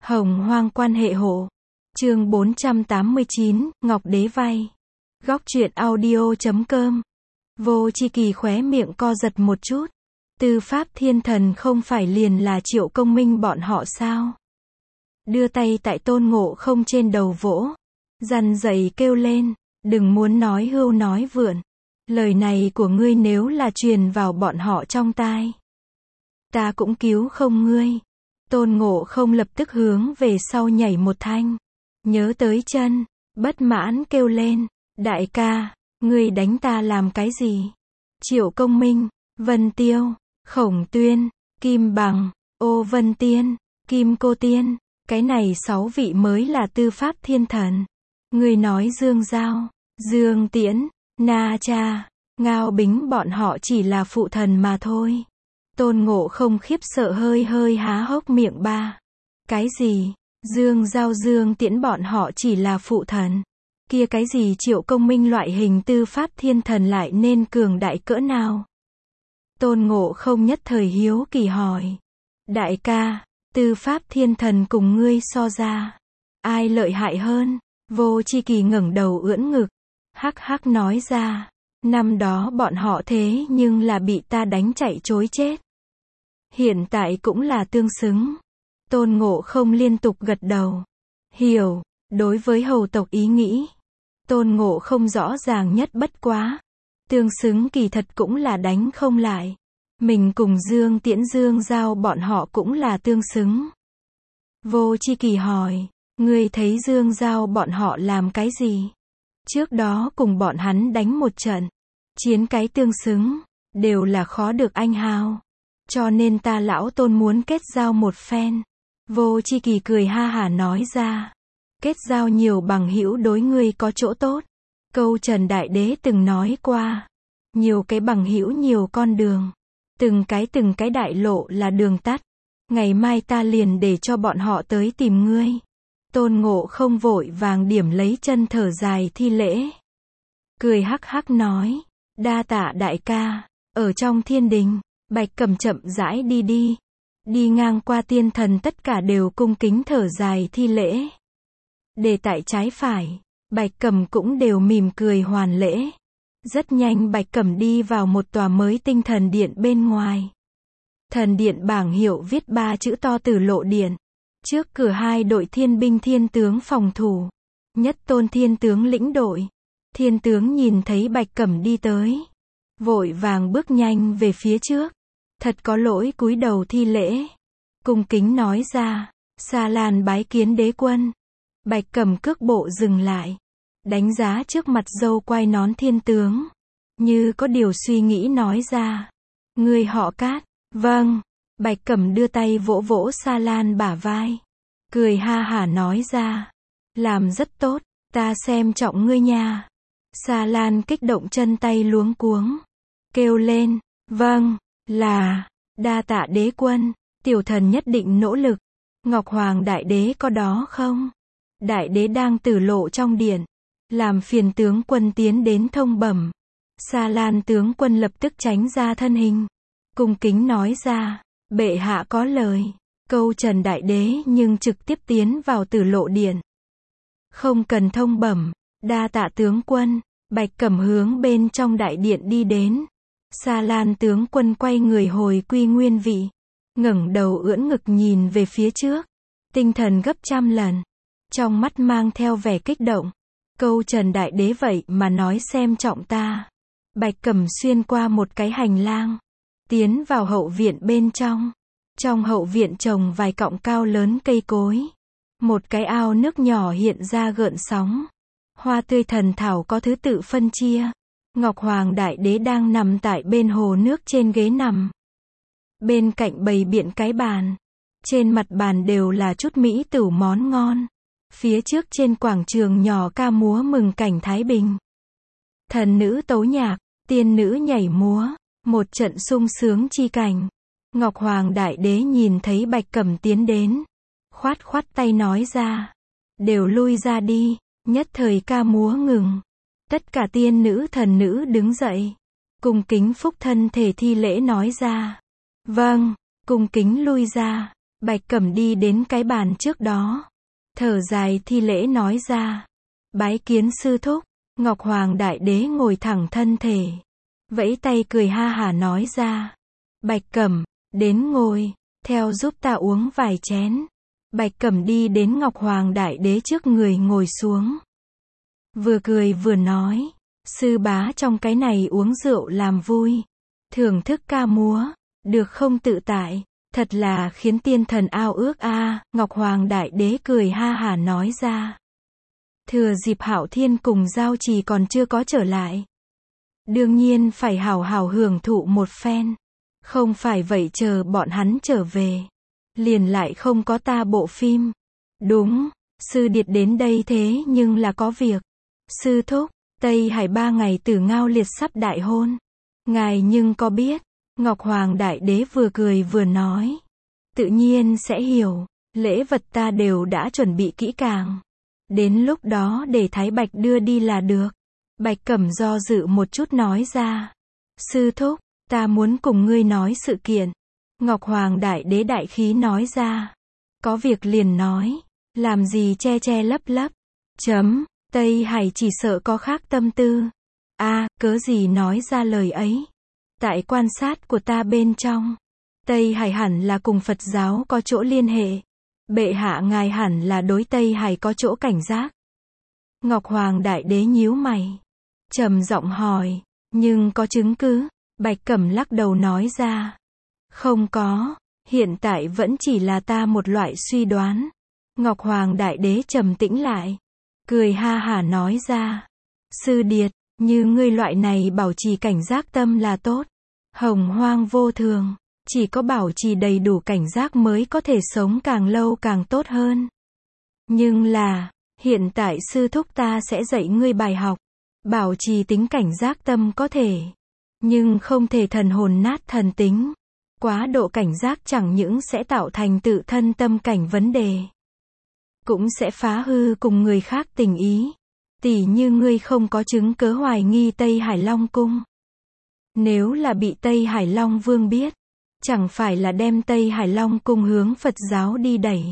Hồng hoang quan hệ hộ. Chương 489, Ngọc Đế vay. Góc truyện audio.com. Vô Chi Kỳ khóe miệng co giật một chút. Tư Pháp Thiên Thần không phải liền là Triệu Công Minh bọn họ sao? Đưa tay tại Tôn Ngộ Không trên đầu vỗ. Răn dậy kêu lên, đừng muốn nói hưu nói vượn. Lời này của ngươi nếu là truyền vào bọn họ trong tai, ta cũng cứu không ngươi. Tôn Ngộ Không lập tức hướng về sau nhảy một thanh. Nhớ tới chân, bất mãn kêu lên, đại ca, ngươi đánh ta làm cái gì? Triệu Công Minh, Vân Tiêu, Khổng Tuyên, Kim Bằng, Ô Vân Tiên, Kim Cô Tiên, cái này 6 vị mới là Tư Pháp Thiên Thần. Ngươi nói Dương Giao, Dương Tiễn, Na Cha, Ngao Bính bọn họ chỉ là phụ thần mà thôi. Tôn Ngộ Không khiếp sợ hơi há hốc miệng ba. Cái gì? Dương Giao Dương Tiễn bọn họ chỉ là phụ thần. Kia cái gì Triệu Công Minh loại hình Tư Pháp Thiên Thần lại nên cường đại cỡ nào? Tôn Ngộ Không nhất thời hiếu kỳ hỏi. Đại ca, Tư Pháp Thiên Thần cùng ngươi so ra, ai lợi hại hơn? Vô Chi Kỳ ngẩng đầu ưỡn ngực, hắc hắc nói ra. Năm đó bọn họ thế nhưng là bị ta đánh chạy trối chết. Hiện tại cũng là tương xứng. Tôn Ngộ Không liên tục gật đầu. Hiểu, đối với hầu tộc ý nghĩ, Tôn Ngộ Không rõ ràng nhất bất quá. Tương xứng kỳ thật cũng là đánh không lại. Mình cùng Dương Tiễn Dương Giao bọn họ cũng là tương xứng. Vô Chi Kỳ hỏi, ngươi thấy Dương Giao bọn họ làm cái gì? Trước đó cùng bọn hắn đánh một trận, chiến cái tương xứng, đều là khó được anh hào. Cho nên ta lão Tôn muốn kết giao một phen. Vô Chi Kỳ cười ha hả nói ra. Kết giao nhiều bằng hữu đối ngươi có chỗ tốt. Câu Trần Đại Đế từng nói qua. Nhiều cái bằng hữu nhiều con đường. Từng cái đại lộ là đường tắt. Ngày mai ta liền để cho bọn họ tới tìm ngươi. Tôn Ngộ Không vội vàng điểm lấy chân thở dài thi lễ. Cười hắc hắc nói. Đa tạ đại ca. Ở trong thiên đình, Bạch Cẩm chậm rãi đi. Đi ngang qua tiên thần tất cả đều cung kính thở dài thi lễ. Để tại trái phải, Bạch Cẩm cũng đều mỉm cười hoàn lễ. Rất nhanh Bạch Cẩm đi vào một tòa mới tinh thần điện bên ngoài. Thần điện bảng hiệu viết 3 chữ to Tử Lộ Điện. Trước cửa 2 đội thiên binh thiên tướng phòng thủ. Nhất Tôn thiên tướng lĩnh đội. Thiên tướng nhìn thấy Bạch Cẩm đi tới, vội vàng bước nhanh về phía trước. Thật có lỗi cúi đầu thi lễ. Cung kính nói ra, Sa Lan bái kiến đế quân. Bạch Cẩm cước bộ dừng lại. Đánh giá trước mặt râu quai nón thiên tướng. Như có điều suy nghĩ nói ra. Ngươi họ Cát. Vâng. Bạch Cẩm đưa tay vỗ vỗ Sa Lan bả vai. Cười ha hả nói ra. Làm rất tốt, ta xem trọng ngươi nha. Sa Lan kích động chân tay luống cuống. Kêu lên, vâng, là, đa tạ đế quân, tiểu thần nhất định nỗ lực. Ngọc Hoàng Đại Đế có đó không? Đại Đế đang Tử Lộ trong điện. Làm phiền tướng quân tiến đến thông bẩm. Sa Lan tướng quân lập tức tránh ra thân hình. Cung kính nói ra, bệ hạ có lời. Câu Trần Đại Đế nhưng trực tiếp tiến vào Tử Lộ điện. Không cần thông bẩm, đa tạ tướng quân. Bạch Cẩm hướng bên trong đại điện đi đến. Sa Lan tướng quân quay người hồi quy nguyên vị. Ngẩng đầu ưỡn ngực nhìn về phía trước. Tinh thần gấp trăm lần. Trong mắt mang theo vẻ kích động. Câu Trần Đại Đế vậy mà nói xem trọng ta. Bạch Cẩm xuyên qua một cái hành lang. Tiến vào hậu viện bên trong. Trong hậu viện trồng vài cọng cao lớn cây cối. Một cái ao nước nhỏ hiện ra gợn sóng. Hoa tươi thần thảo có thứ tự phân chia. Ngọc Hoàng Đại Đế đang nằm tại bên hồ nước trên ghế nằm. Bên cạnh bày biện cái bàn. Trên mặt bàn đều là chút mỹ tửu món ngon. Phía trước trên quảng trường nhỏ ca múa mừng cảnh Thái Bình. Thần nữ tấu nhạc, tiên nữ nhảy múa. Một trận sung sướng chi cảnh. Ngọc Hoàng Đại Đế nhìn thấy Bạch Cẩm tiến đến. Khoát tay nói ra. Đều lui ra đi. Nhất thời ca múa ngừng. Tất cả tiên nữ thần nữ đứng dậy. Cung kính phúc thân thể thi lễ nói ra. Vâng, cung kính lui ra. Bạch Cẩm đi đến cái bàn trước đó. Thở dài thi lễ nói ra. Bái kiến sư thúc. Ngọc Hoàng Đại Đế ngồi thẳng thân thể. Vẫy tay cười ha hả nói ra. Bạch Cẩm, đến ngồi, theo giúp ta uống vài chén. Bạch Cẩm đi đến Ngọc Hoàng Đại Đế trước người ngồi xuống. Vừa cười vừa nói. Sư bá trong cái này uống rượu làm vui. Thưởng thức ca múa. Được không tự tại. Thật là khiến tiên thần ao ước a. Ngọc Hoàng Đại Đế cười ha hả nói ra. Thừa dịp Hạo Thiên cùng Giao Trì còn chưa có trở lại. Đương nhiên phải hào hào hưởng thụ một phen. Không phải vậy chờ bọn hắn trở về. Liền lại không có ta bộ phim. Đúng, sư điệt đến đây thế nhưng là có việc. Sư thúc, Tây Hải 3 ngày Tử Ngao Liệt sắp đại hôn. Ngài nhưng có biết? Ngọc Hoàng Đại Đế vừa cười vừa nói. Tự nhiên sẽ hiểu, lễ vật ta đều đã chuẩn bị kỹ càng. Đến lúc đó để Thái Bạch đưa đi là được. Bạch Cẩm do dự một chút nói ra. Sư thúc, ta muốn cùng ngươi nói sự kiện. Ngọc Hoàng Đại Đế đại khí nói ra. Có việc liền nói. Làm gì che che lấp lấp. Tây Hải chỉ sợ có khác tâm tư. Cớ gì nói ra lời ấy. Tại quan sát của ta bên trong. Tây Hải hẳn là cùng Phật giáo có chỗ liên hệ. Bệ hạ ngài hẳn là đối Tây Hải có chỗ cảnh giác. Ngọc Hoàng Đại Đế nhíu mày. Trầm giọng hỏi. Nhưng có chứng cứ? Bạch Cẩm lắc đầu nói ra. Không có. Hiện tại vẫn chỉ là ta một loại suy đoán. Ngọc Hoàng Đại Đế trầm tĩnh lại. Cười ha hả nói ra. Sư điệt, như ngươi loại này bảo trì cảnh giác tâm là tốt. Hồng hoang vô thường. Chỉ có bảo trì đầy đủ cảnh giác mới có thể sống càng lâu càng tốt hơn. Nhưng là, hiện tại sư thúc ta sẽ dạy ngươi bài học. Bảo trì tính cảnh giác tâm có thể. Nhưng không thể thần hồn nát thần tính. Quá độ cảnh giác chẳng những sẽ tạo thành tự thân tâm cảnh vấn đề. Cũng sẽ phá hư cùng người khác tình ý. Tỉ như ngươi không có chứng cớ hoài nghi Tây Hải Long Cung. Nếu là bị Tây Hải Long Vương biết. Chẳng phải là đem Tây Hải Long Cung hướng Phật giáo đi đẩy.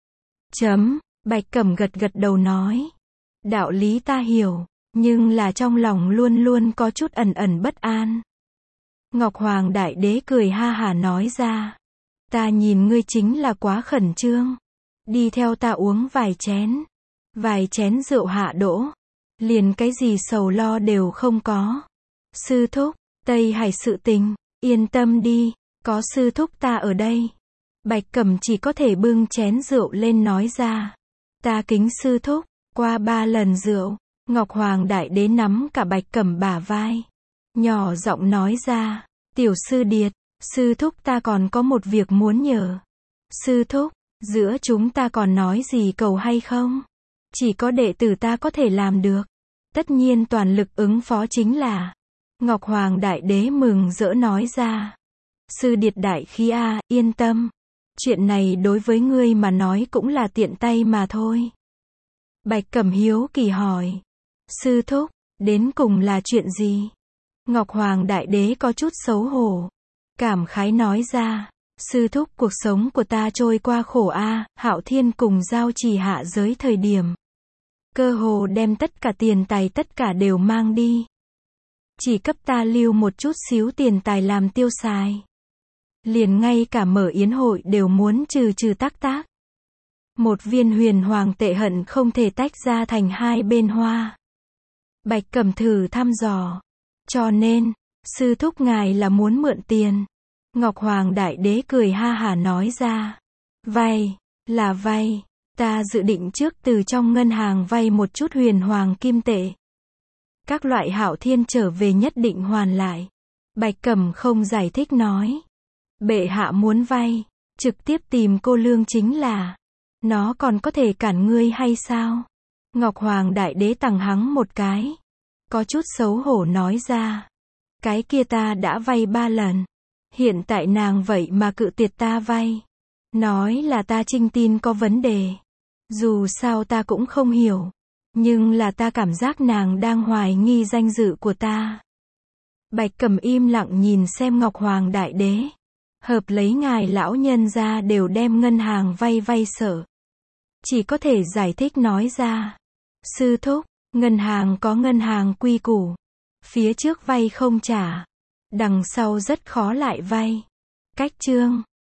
Bạch Cẩm gật gật đầu nói. Đạo lý ta hiểu. Nhưng là trong lòng luôn luôn có chút ẩn ẩn bất an. Ngọc Hoàng Đại Đế cười ha hả nói ra. Ta nhìn ngươi chính là quá khẩn trương. Đi theo ta uống vài chén. Vài chén rượu hạ đỗ. Liền cái gì sầu lo đều không có. Sư thúc, Tây Hải sự tình, yên tâm đi, có sư thúc ta ở đây. Bạch Cẩm chỉ có thể bưng chén rượu lên nói ra. Ta kính sư thúc, qua 3 lần rượu. Ngọc Hoàng Đại Đế nắm cả Bạch Cẩm bả vai. Nhỏ giọng nói ra. Tiểu sư điệt, sư thúc ta còn có một việc muốn nhờ. Sư thúc, giữa chúng ta còn nói gì cầu hay không? Chỉ có đệ tử ta có thể làm được. Tất nhiên toàn lực ứng phó chính là. Ngọc Hoàng Đại Đế mừng rỡ nói ra. Sư điệt đại khí yên tâm. Chuyện này đối với ngươi mà nói cũng là tiện tay mà thôi. Bạch Cẩm hiếu kỳ hỏi. Sư thúc, đến cùng là chuyện gì? Ngọc Hoàng Đại Đế có chút xấu hổ. Cảm khái nói ra. Sư thúc, cuộc sống của ta trôi qua khổ Hạo Thiên cùng Giao Trì hạ giới thời điểm. Cơ hồ đem tất cả tiền tài tất cả đều mang đi. Chỉ cấp ta lưu một chút xíu tiền tài làm tiêu xài. Liền ngay cả mở yến hội đều muốn trừ tác. Một viên huyền hoàng tệ hận không thể tách ra thành hai bên hoa. Bạch Cẩm thử thăm dò. Cho nên, sư thúc ngài là muốn mượn tiền. Ngọc Hoàng Đại Đế cười ha hả nói ra. Vay, là vay. Ta dự định trước từ trong ngân hàng vay một chút huyền hoàng kim tệ. Các loại Hạo Thiên trở về nhất định hoàn lại. Bạch Cẩm không giải thích nói. Bệ hạ muốn vay, trực tiếp tìm cô lương chính là. Nó còn có thể cản ngươi hay sao? Ngọc Hoàng Đại Đế tằng hắng một cái. Có chút xấu hổ nói ra. Cái kia ta đã vay 3 lần. Hiện tại nàng vậy mà cự tuyệt ta vay. Nói là ta trinh tin có vấn đề. Dù sao ta cũng không hiểu. Nhưng là ta cảm giác nàng đang hoài nghi danh dự của ta. Bạch Cẩm im lặng nhìn xem Ngọc Hoàng Đại Đế. Hợp lấy ngài lão nhân ra đều đem ngân hàng vay sợ. Chỉ có thể giải thích nói ra. Sư thúc, ngân hàng có ngân hàng quy củ. Phía trước vay không trả. Đằng sau rất khó lại vay. Cách chương.